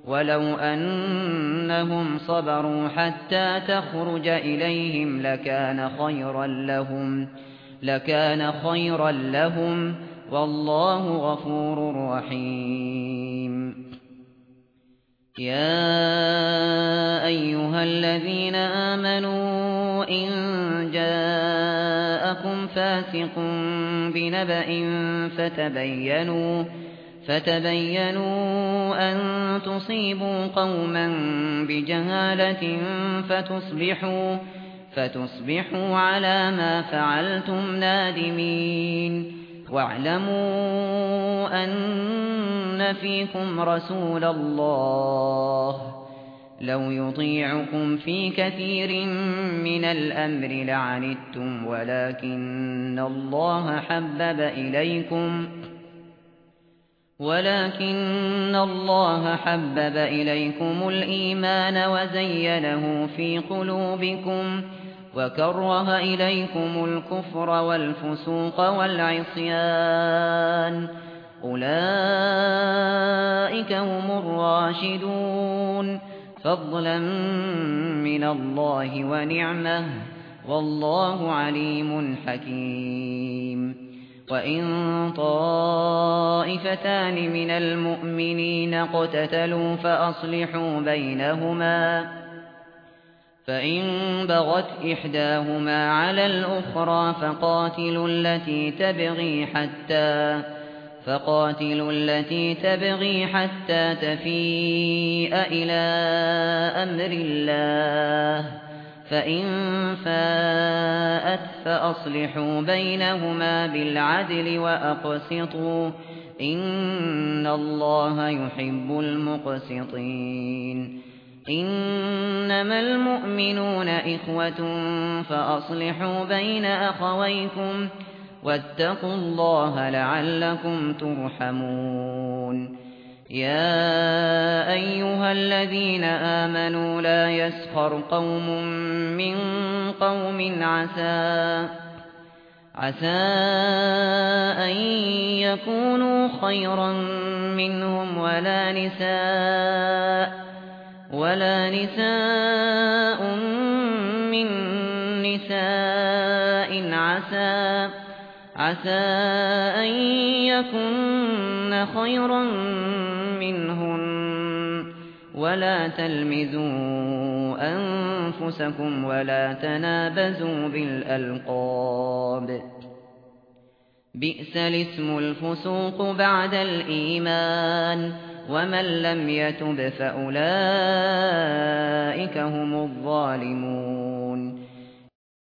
ولو أنهم صبروا حتى تخرج إليهم لكان خيرا لهم والله غفور رحيم. يا أيها الذين آمنوا إن جاءكم فاسق بنبأ فتبينوا أن تصيبوا قوما بجهالة فتصبحوا على ما فعلتم نادمين. واعلموا أن فيكم رسول الله لو يطيعكم في كثير من الأمر لعنتم ولكن الله حبب إليكم الإيمان وزينه في قلوبكم وكره إليكم الكفر والفسوق والعصيان أولئك هم الراشدون فضلا من الله ونعمه والله عليم حكيم. وإن طائفتان من المؤمنين اقتتلوا فأصلحوا بينهما فإن بغت إحداهما على الأخرى فقاتلوا التي تبغي حتى تفيء إلى أمر الله فإن فاءت فأصلحوا بينهما بالعدل وأقسطوا إن الله يحب المقسطين. إنما المؤمنون إخوة فأصلحوا بين أخويكم واتقوا الله لعلكم ترحمون. يا أيها الذين آمنوا لا يسخر قوم من قوم عسى أن يكونوا خيرا منهم ولا نساء من نساء عسى أن يكن خيرا منهن ولا تلمزوا أنفسكم ولا تنابزوا بالألقاب بئس الاسم الفسوق بعد الإيمان ومن لم يتب فأولئك هم الظالمون.